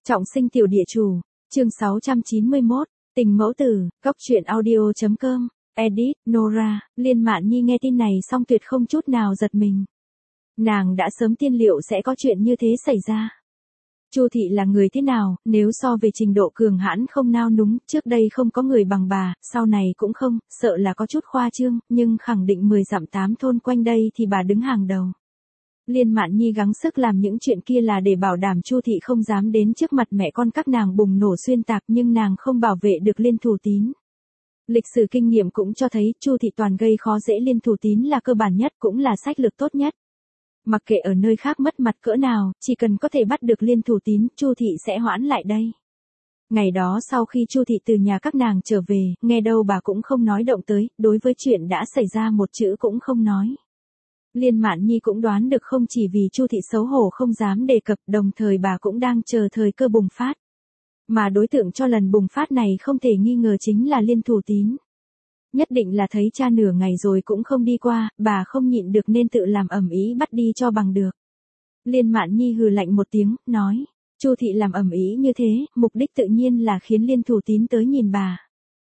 Trọng sinh tiểu địa chủ, chương 691, tình mẫu tử, góc truyện audio.com, edit, Nora. Liên Mạn Nhi nghe tin này xong tuyệt không chút nào giật mình. Nàng đã sớm tiên liệu sẽ có chuyện như thế xảy ra. Chu thị là người thế nào, nếu so về trình độ cường hãn không nao núng, trước đây không có người bằng bà, sau này cũng không, sợ là có chút khoa trương, nhưng khẳng định 10 dặm 8 thôn quanh đây thì bà đứng hàng đầu. Liên Mạn Nhi gắng sức làm những chuyện kia là để bảo đảm Chu thị không dám đến trước mặt mẹ con các nàng bùng nổ xuyên tạc, nhưng nàng không bảo vệ được Liên Thủ Tín. Lịch sử kinh nghiệm cũng cho thấy Chu thị toàn gây khó dễ Liên Thủ Tín là cơ bản nhất, cũng là sách lược tốt nhất. Mặc kệ ở nơi khác mất mặt cỡ nào, chỉ cần có thể bắt được Liên Thủ Tín, Chu thị sẽ hoãn lại đây. Ngày đó sau khi Chu thị từ nhà các nàng trở về, nghe đâu bà cũng không nói động tới, đối với chuyện đã xảy ra một chữ cũng không nói. Liên Mạn Nhi cũng đoán được không chỉ vì Chu thị xấu hổ không dám đề cập, đồng thời bà cũng đang chờ thời cơ bùng phát. Mà đối tượng cho lần bùng phát này không thể nghi ngờ chính là Liên Thủ Tín. Nhất định là thấy cha nửa ngày rồi cũng không đi qua, bà không nhịn được nên tự làm ầm ĩ bắt đi cho bằng được. Liên Mạn Nhi hừ lạnh một tiếng, nói, Chu thị làm ầm ĩ như thế, mục đích tự nhiên là khiến Liên Thủ Tín tới nhìn bà.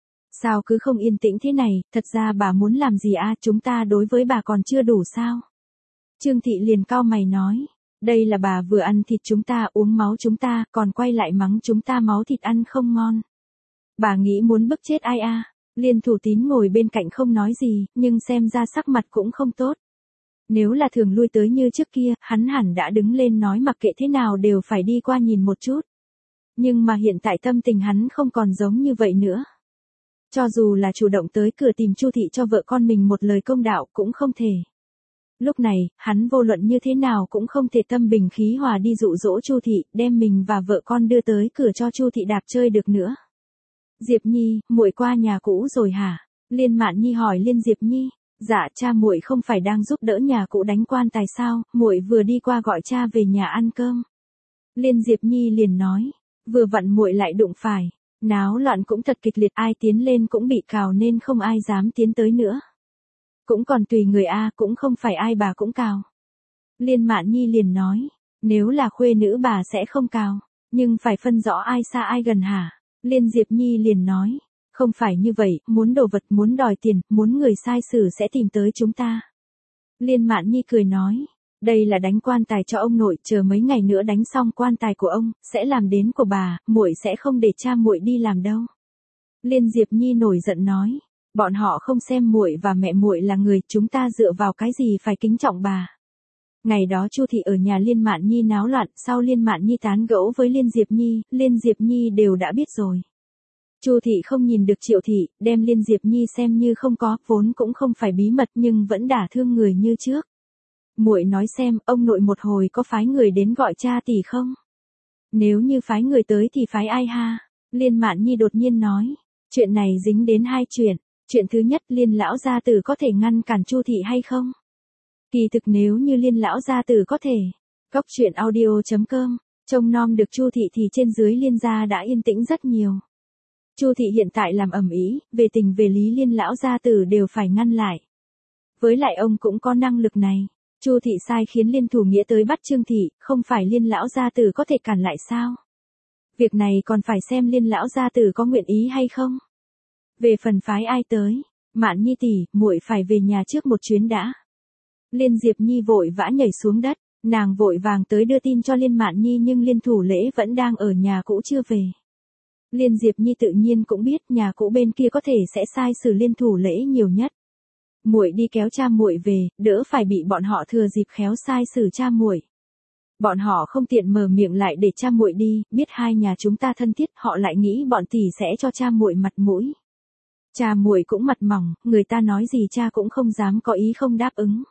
Sao cứ không yên tĩnh thế này, thật ra bà muốn làm gì à, chúng ta đối với bà còn chưa đủ sao? Trương thị liền cau mày nói, đây là bà vừa ăn thịt chúng ta, uống máu chúng ta, còn quay lại mắng chúng ta máu thịt ăn không ngon. Bà nghĩ muốn bức chết ai à? Liên Thủ Tín ngồi bên cạnh không nói gì, nhưng xem ra sắc mặt cũng không tốt. Nếu là thường lui tới như trước kia, hắn hẳn đã đứng lên nói mặc kệ thế nào đều phải đi qua nhìn một chút. Nhưng mà hiện tại tâm tình hắn không còn giống như vậy nữa. Cho dù là chủ động tới cửa tìm Chu thị cho vợ con mình một lời công đạo cũng không thể. Lúc này, hắn vô luận như thế nào cũng không thể tâm bình khí hòa đi dụ dỗ Chu thị, đem mình và vợ con đưa tới cửa cho Chu thị đạp chơi được nữa. Diệp Nhi, muội qua nhà cũ rồi hả? Liên Mạn Nhi hỏi Liên Diệp Nhi. Dạ, cha muội không phải đang giúp đỡ nhà cũ đánh quan tài sao, muội vừa đi qua gọi cha về nhà ăn cơm. Liên Diệp Nhi liền nói, vừa vặn muội lại đụng phải. Náo loạn cũng thật kịch liệt, ai tiến lên cũng bị cào nên không ai dám tiến tới nữa. Cũng còn tùy người a, cũng không phải ai bà cũng cào. Liên Mạn Nhi liền nói, nếu là khuê nữ bà sẽ không cào, nhưng phải phân rõ ai xa ai gần hả? Liên Diệp Nhi liền nói, không phải như vậy, muốn đồ vật, muốn đòi tiền, muốn người sai xử sẽ tìm tới chúng ta. Liên Mạn Nhi cười nói, đây là đánh quan tài cho ông nội, chờ mấy ngày nữa đánh xong quan tài của ông, sẽ làm đến của bà, muội sẽ không để cha muội đi làm đâu. Liên Diệp Nhi nổi giận nói, bọn họ không xem muội và mẹ muội là người, chúng ta dựa vào cái gì phải kính trọng bà. Ngày đó Chu thị ở nhà Liên Mạn Nhi náo loạn, sau Liên Mạn Nhi tán gẫu với Liên Diệp Nhi đều đã biết rồi. Chu thị không nhìn được Triệu thị, đem Liên Diệp Nhi xem như không có, vốn cũng không phải bí mật nhưng vẫn đả thương người như trước. Muội nói xem, ông nội một hồi có phái người đến gọi cha tỷ không? Nếu như phái người tới thì phái ai ha? Liên Mạn Nhi đột nhiên nói, chuyện này dính đến hai chuyện. Chuyện thứ nhất, Liên lão gia tử có thể ngăn cản Chu thị hay không? Kỳ thực nếu như Liên lão gia tử có thể, góc truyện audio.com, trông nom được Chu thị thì trên dưới Liên gia đã yên tĩnh rất nhiều. Chu thị hiện tại làm ầm ĩ, về tình về lý Liên lão gia tử đều phải ngăn lại. Với lại ông cũng có năng lực này. Chu thị sai khiến Liên Thủ Nghĩa tới bắt Trương thị, không phải Liên lão gia tử có thể cản lại sao? Việc này còn phải xem Liên lão gia tử có nguyện ý hay không. Về phần phái ai tới, Mạn Nhi tỷ, muội phải về nhà trước một chuyến đã. Liên Diệp Nhi vội vã nhảy xuống đất, nàng vội vàng tới đưa tin cho Liên Mạn Nhi nhưng Liên Thủ Lễ vẫn đang ở nhà cũ chưa về. Liên Diệp Nhi tự nhiên cũng biết nhà cũ bên kia có thể sẽ sai xử Liên Thủ Lễ nhiều nhất. Muội đi kéo cha muội về, đỡ phải bị bọn họ thừa dịp khéo sai xử cha muội. Bọn họ không tiện mở miệng lại để cha muội đi, biết hai nhà chúng ta thân thiết, họ lại nghĩ bọn tỷ sẽ cho cha muội mặt mũi. Cha muội cũng mặt mỏng, người ta nói gì cha cũng không dám có ý không đáp ứng.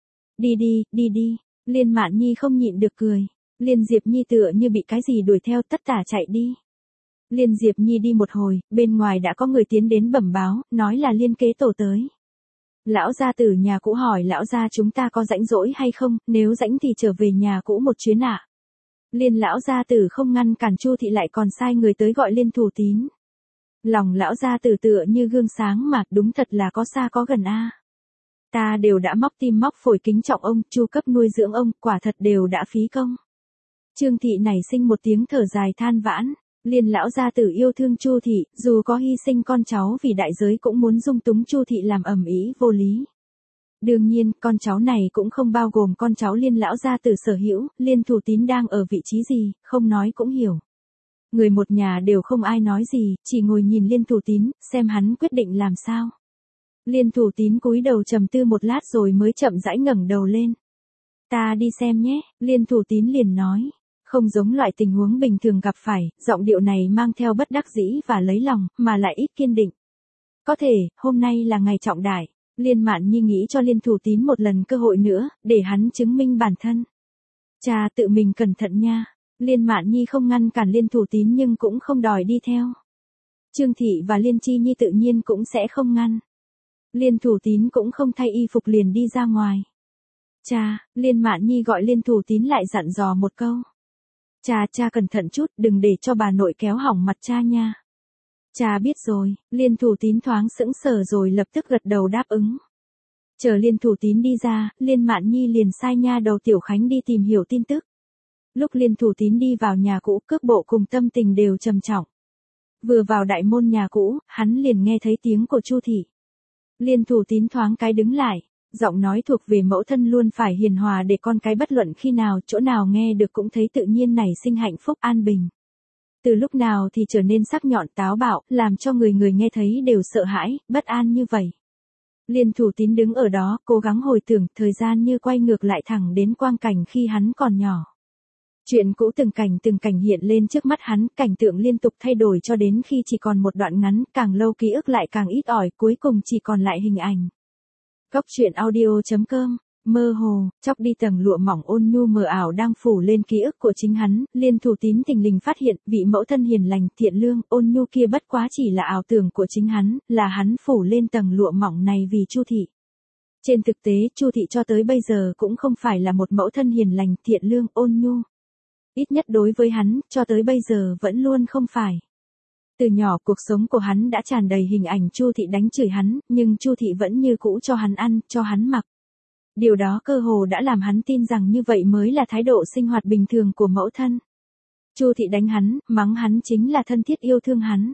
Đi đi, Liên Mạn Nhi không nhịn được cười. Liên Diệp Nhi tựa như bị cái gì đuổi theo tất tả chạy đi. Liên Diệp Nhi đi một hồi, bên ngoài đã có người tiến đến bẩm báo, nói là Liên kế tổ tới. Lão gia tử nhà cũ hỏi lão gia chúng ta có rảnh rỗi hay không, nếu rảnh thì trở về nhà cũ một chuyến ạ. Liên lão gia tử không ngăn cản Chu thị lại còn sai người tới gọi Liên Thủ Tín. Lòng lão gia tử tựa như gương sáng mà, đúng thật là có xa có gần a. Ta đều đã móc tim móc phổi kính trọng ông, chu cấp nuôi dưỡng ông, quả thật đều đã phí công. Trương Thị nảy sinh một tiếng thở dài than vãn. Liên lão gia tử yêu thương Chu Thị, dù có hy sinh con cháu vì đại giới cũng muốn dung túng Chu Thị làm ầm ĩ vô lý. Đương nhiên, con cháu này cũng không bao gồm con cháu Liên lão gia tử sở hữu, Liên Thủ Tín đang ở vị trí gì, không nói cũng hiểu. Người một nhà đều không ai nói gì, chỉ ngồi nhìn Liên Thủ Tín, xem hắn quyết định làm sao. Liên Thủ Tín cúi đầu trầm tư một lát rồi mới chậm rãi ngẩng đầu lên. Ta đi xem nhé, Liên Thủ Tín liền nói. Không giống loại tình huống bình thường gặp phải, giọng điệu này mang theo bất đắc dĩ và lấy lòng, mà lại ít kiên định. Có thể, hôm nay là ngày trọng đại, Liên Mạn Nhi nghĩ cho Liên Thủ Tín một lần cơ hội nữa, để hắn chứng minh bản thân. Cha tự mình cẩn thận nha. Liên Mạn Nhi không ngăn cản Liên Thủ Tín nhưng cũng không đòi đi theo. Trương Thị và Liên Chi Nhi tự nhiên cũng sẽ không ngăn. Liên Thủ Tín cũng không thay y phục liền đi ra ngoài. Cha, Liên Mạn Nhi gọi Liên Thủ Tín lại dặn dò một câu. Cha cẩn thận chút, đừng để cho bà nội kéo hỏng mặt cha nha. Cha biết rồi, Liên Thủ Tín thoáng sững sờ rồi lập tức gật đầu đáp ứng. Chờ Liên Thủ Tín đi ra, Liên Mạn Nhi liền sai nha đầu Tiểu Khánh đi tìm hiểu tin tức. Lúc Liên Thủ Tín đi vào nhà cũ, cước bộ cùng tâm tình đều trầm trọng. Vừa vào đại môn nhà cũ, hắn liền nghe thấy tiếng của Chu Thị. Liên Thủ Tín thoáng cái đứng lại. Giọng nói thuộc về mẫu thân luôn phải hiền hòa để con cái bất luận khi nào chỗ nào nghe được cũng thấy tự nhiên nảy sinh hạnh phúc an bình. Từ lúc nào thì trở nên sắc nhọn táo bạo, làm cho người người nghe thấy đều sợ hãi, bất an như vậy. Liên Thủ Tín đứng ở đó, cố gắng hồi tưởng, thời gian như quay ngược lại thẳng đến quang cảnh khi hắn còn nhỏ. Chuyện cũ từng cảnh hiện lên trước mắt hắn, cảnh tượng liên tục thay đổi cho đến khi chỉ còn một đoạn ngắn, càng lâu ký ức lại càng ít ỏi, cuối cùng chỉ còn lại hình ảnh. Góc truyện audio.com, mơ hồ, chóc đi tầng lụa mỏng ôn nhu mờ ảo đang phủ lên ký ức của chính hắn, Liên Thủ Tín thình lình phát hiện, vị mẫu thân hiền lành, thiện lương, ôn nhu kia bất quá chỉ là ảo tưởng của chính hắn, là hắn phủ lên tầng lụa mỏng này vì Chu Thị. Trên thực tế, Chu Thị cho tới bây giờ cũng không phải là một mẫu thân hiền lành, thiện lương, ôn nhu. Ít nhất đối với hắn, cho tới bây giờ vẫn luôn không phải. Từ nhỏ cuộc sống của hắn đã tràn đầy hình ảnh Chu Thị đánh chửi hắn, nhưng Chu Thị vẫn như cũ cho hắn ăn, cho hắn mặc. Điều đó cơ hồ đã làm hắn tin rằng như vậy mới là thái độ sinh hoạt bình thường của mẫu thân. Chu Thị đánh hắn, mắng hắn chính là thân thiết yêu thương hắn.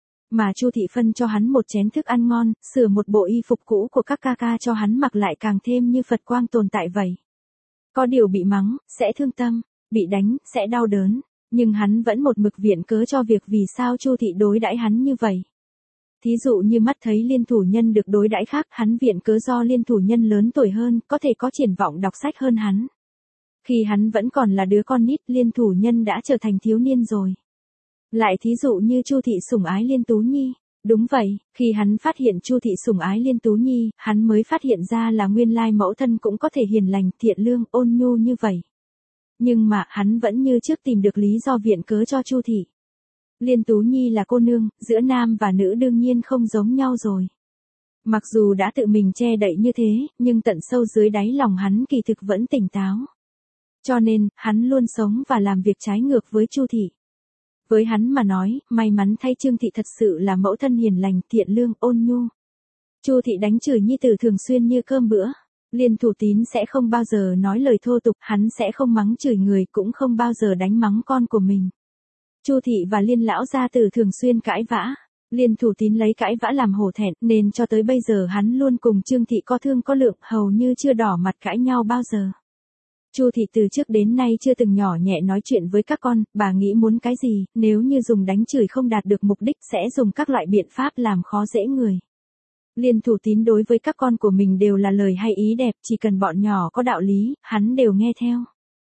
Mà Chu Thị phân cho hắn một chén thức ăn ngon, sửa một bộ y phục cũ của các ca ca cho hắn mặc lại càng thêm như Phật quang tồn tại vậy. Có điều bị mắng, sẽ thương tâm, bị đánh, sẽ đau đớn. Nhưng hắn vẫn một mực viện cớ cho việc vì sao Chu Thị đối đãi hắn như vậy. Thí dụ như mắt thấy Liên Thủ Nhân được đối đãi khác, hắn viện cớ do Liên Thủ Nhân lớn tuổi hơn, có thể có triển vọng đọc sách hơn hắn. Khi hắn vẫn còn là đứa con nít, Liên Thủ Nhân đã trở thành thiếu niên rồi. Lại thí dụ như Chu Thị sủng ái Liên Tú Nhi. Đúng vậy, khi hắn phát hiện Chu Thị sủng ái Liên Tú Nhi, hắn mới phát hiện ra là nguyên lai mẫu thân cũng có thể hiền lành, thiện lương, ôn nhu như vậy. Nhưng mà, hắn vẫn như trước tìm được lý do viện cớ cho Chu Thị. Liên Tú Nhi là cô nương, giữa nam và nữ đương nhiên không giống nhau rồi. Mặc dù đã tự mình che đậy như thế, nhưng tận sâu dưới đáy lòng hắn kỳ thực vẫn tỉnh táo. Cho nên, hắn luôn sống và làm việc trái ngược với Chu Thị. Với hắn mà nói, may mắn thay Trương Thị thật sự là mẫu thân hiền lành, thiện lương, ôn nhu. Chu Thị đánh chửi nhi tử thường xuyên như cơm bữa. Liên Thủ Tín sẽ không bao giờ nói lời thô tục, hắn sẽ không mắng chửi người, cũng không bao giờ đánh mắng con của mình. Chu Thị và Liên lão gia tử thường xuyên cãi vã. Liên Thủ Tín lấy cãi vã làm hổ thẹn, nên cho tới bây giờ hắn luôn cùng Trương Thị có thương có lượng, hầu như chưa đỏ mặt cãi nhau bao giờ. Chu Thị từ trước đến nay chưa từng nhỏ nhẹ nói chuyện với các con, bà nghĩ muốn cái gì, nếu như dùng đánh chửi không đạt được mục đích sẽ dùng các loại biện pháp làm khó dễ người. Liên Thủ Tín đối với các con của mình đều là lời hay ý đẹp, chỉ cần bọn nhỏ có đạo lý, hắn đều nghe theo.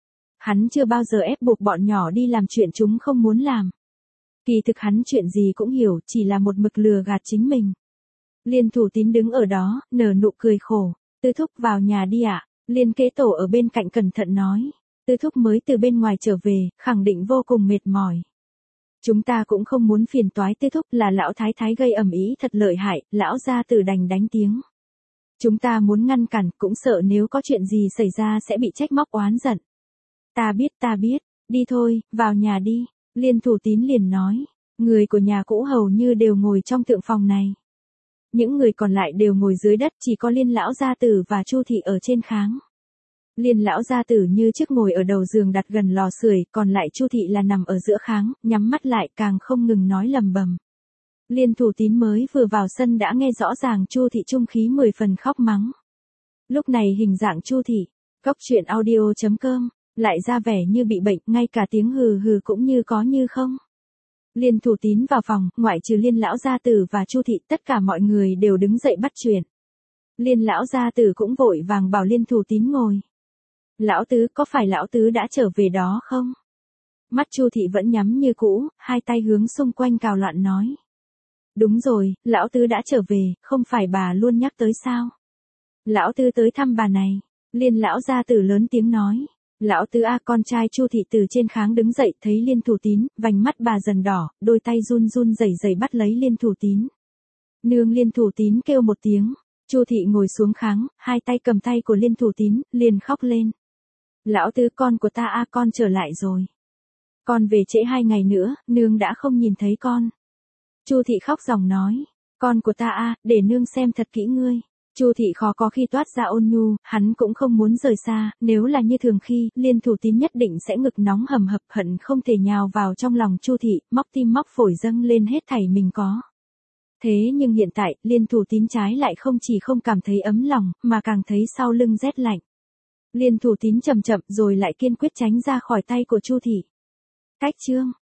Hắn chưa bao giờ ép buộc bọn nhỏ đi làm chuyện chúng không muốn làm. Kỳ thực hắn chuyện gì cũng hiểu, chỉ là một mực lừa gạt chính mình. Liên Thủ Tín đứng ở đó, nở nụ cười khổ. Tư thúc vào nhà đi ạ. Liên Kế Tổ ở bên cạnh cẩn thận nói. Tư thúc mới từ bên ngoài trở về, khẳng định vô cùng mệt mỏi. Chúng ta cũng không muốn phiền toái Tư thúc, là lão thái thái gây ầm ĩ thật lợi hại, lão gia tử đành đánh tiếng. Chúng ta muốn ngăn cản, cũng sợ nếu có chuyện gì xảy ra sẽ bị trách móc oán giận. Ta biết, đi thôi, vào nhà đi. Liên Thủ Tín liền nói. Người của nhà cũ hầu như đều ngồi trong tượng phòng này. Những người còn lại đều ngồi dưới đất, chỉ có Liên lão gia tử và Chu Thị ở trên kháng. Liên lão gia tử như trước ngồi ở đầu giường đặt gần lò sưởi, còn lại Chu thị là nằm ở giữa kháng, nhắm mắt lại càng không ngừng nói lầm bầm. Liên Thủ Tín mới vừa vào sân đã nghe rõ ràng Chu thị trung khí 10 phần khóc mắng. Lúc này hình dạng Chu thị, Cóc truyện audio.com, lại ra vẻ như bị bệnh, ngay cả tiếng hừ hừ cũng như có như không. Liên Thủ Tín vào phòng, ngoại trừ Liên lão gia tử và Chu thị, tất cả mọi người đều đứng dậy bắt chuyện. Liên lão gia tử cũng vội vàng bảo Liên Thủ Tín ngồi. Lão tứ, có phải lão tứ đã trở về đó không? Mắt Chu thị vẫn nhắm như cũ, hai tay hướng xung quanh cào loạn nói. Đúng rồi, lão tứ đã trở về, không phải bà luôn nhắc tới sao? Lão tứ tới thăm bà này. Liên lão gia tử lớn tiếng nói. Lão tứ a, con trai Chu thị từ trên kháng đứng dậy, thấy Liên Thủ Tín, vành mắt bà dần đỏ, đôi tay run run rẩy rẩy bắt lấy Liên Thủ Tín. Nương. Liên Thủ Tín kêu một tiếng. Chu thị ngồi xuống kháng, hai tay cầm tay của Liên Thủ Tín, liền khóc lên. Lão tứ, con của ta a, con trở lại rồi. Con về trễ 2 ngày nữa, nương đã không nhìn thấy con. Chu thị khóc ròng nói. Con của ta a, để nương xem thật kỹ ngươi. Chu thị khó có khi toát ra ôn nhu, hắn cũng không muốn rời xa, nếu là như thường khi, Liên Thủ Tín nhất định sẽ ngực nóng hầm hập, hận không thể nhào vào trong lòng Chu thị, móc tim móc phổi dâng lên hết thảy mình có. Thế nhưng hiện tại, Liên Thủ Tín trái lại không chỉ không cảm thấy ấm lòng, mà càng thấy sau lưng rét lạnh. Liên Thủ Tín chậm chậm rồi lại kiên quyết tránh ra khỏi tay của Chu thị. Cách chương